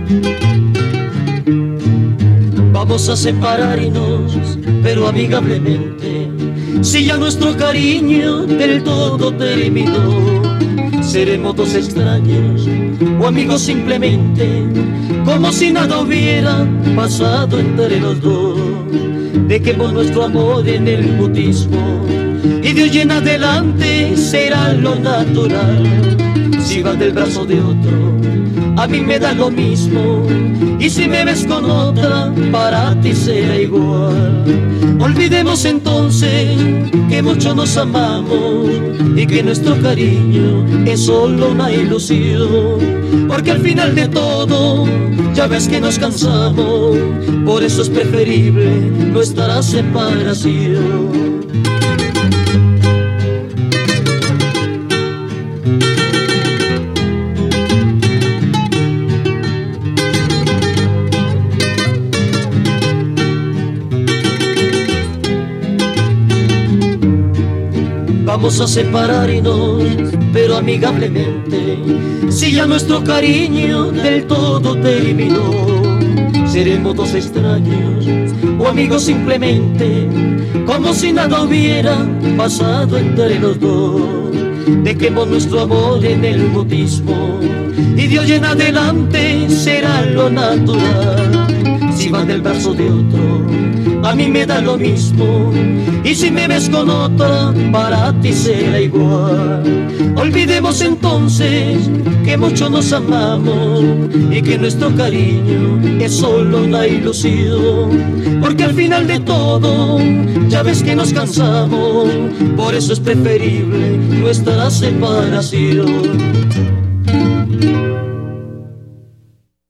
Vamos a separarnos, pero amigablemente. Si ya nuestro cariño del todo terminó, seremos dos extraños o amigos simplemente, como si nada hubiera pasado entre los dos. Dejemos nuestro amor en el mutismo y de hoy en adelante será lo natural. Si vas del brazo de otro, a mí me da lo mismo, y si me ves con otra, para ti será igual. Olvidemos entonces que mucho nos amamos y que nuestro cariño es solo una ilusión, porque al final de todo ya ves que nos cansamos, por eso es preferible nuestra separación. Vamos a separarnos, pero amigablemente. Si ya nuestro cariño del todo terminó, seremos dos extraños o amigos simplemente, como si nada hubiera pasado entre los dos. Dejemos nuestro amor en el mutismo y de hoy en adelante será lo natural. Si vas del brazo de otro, a mí me da lo mismo, y si me ves con otra, para ti será igual. Olvidemos entonces que mucho nos amamos y que nuestro cariño es solo una ilusión, porque al final de todo ya ves que nos cansamos, por eso es preferible nuestra separación.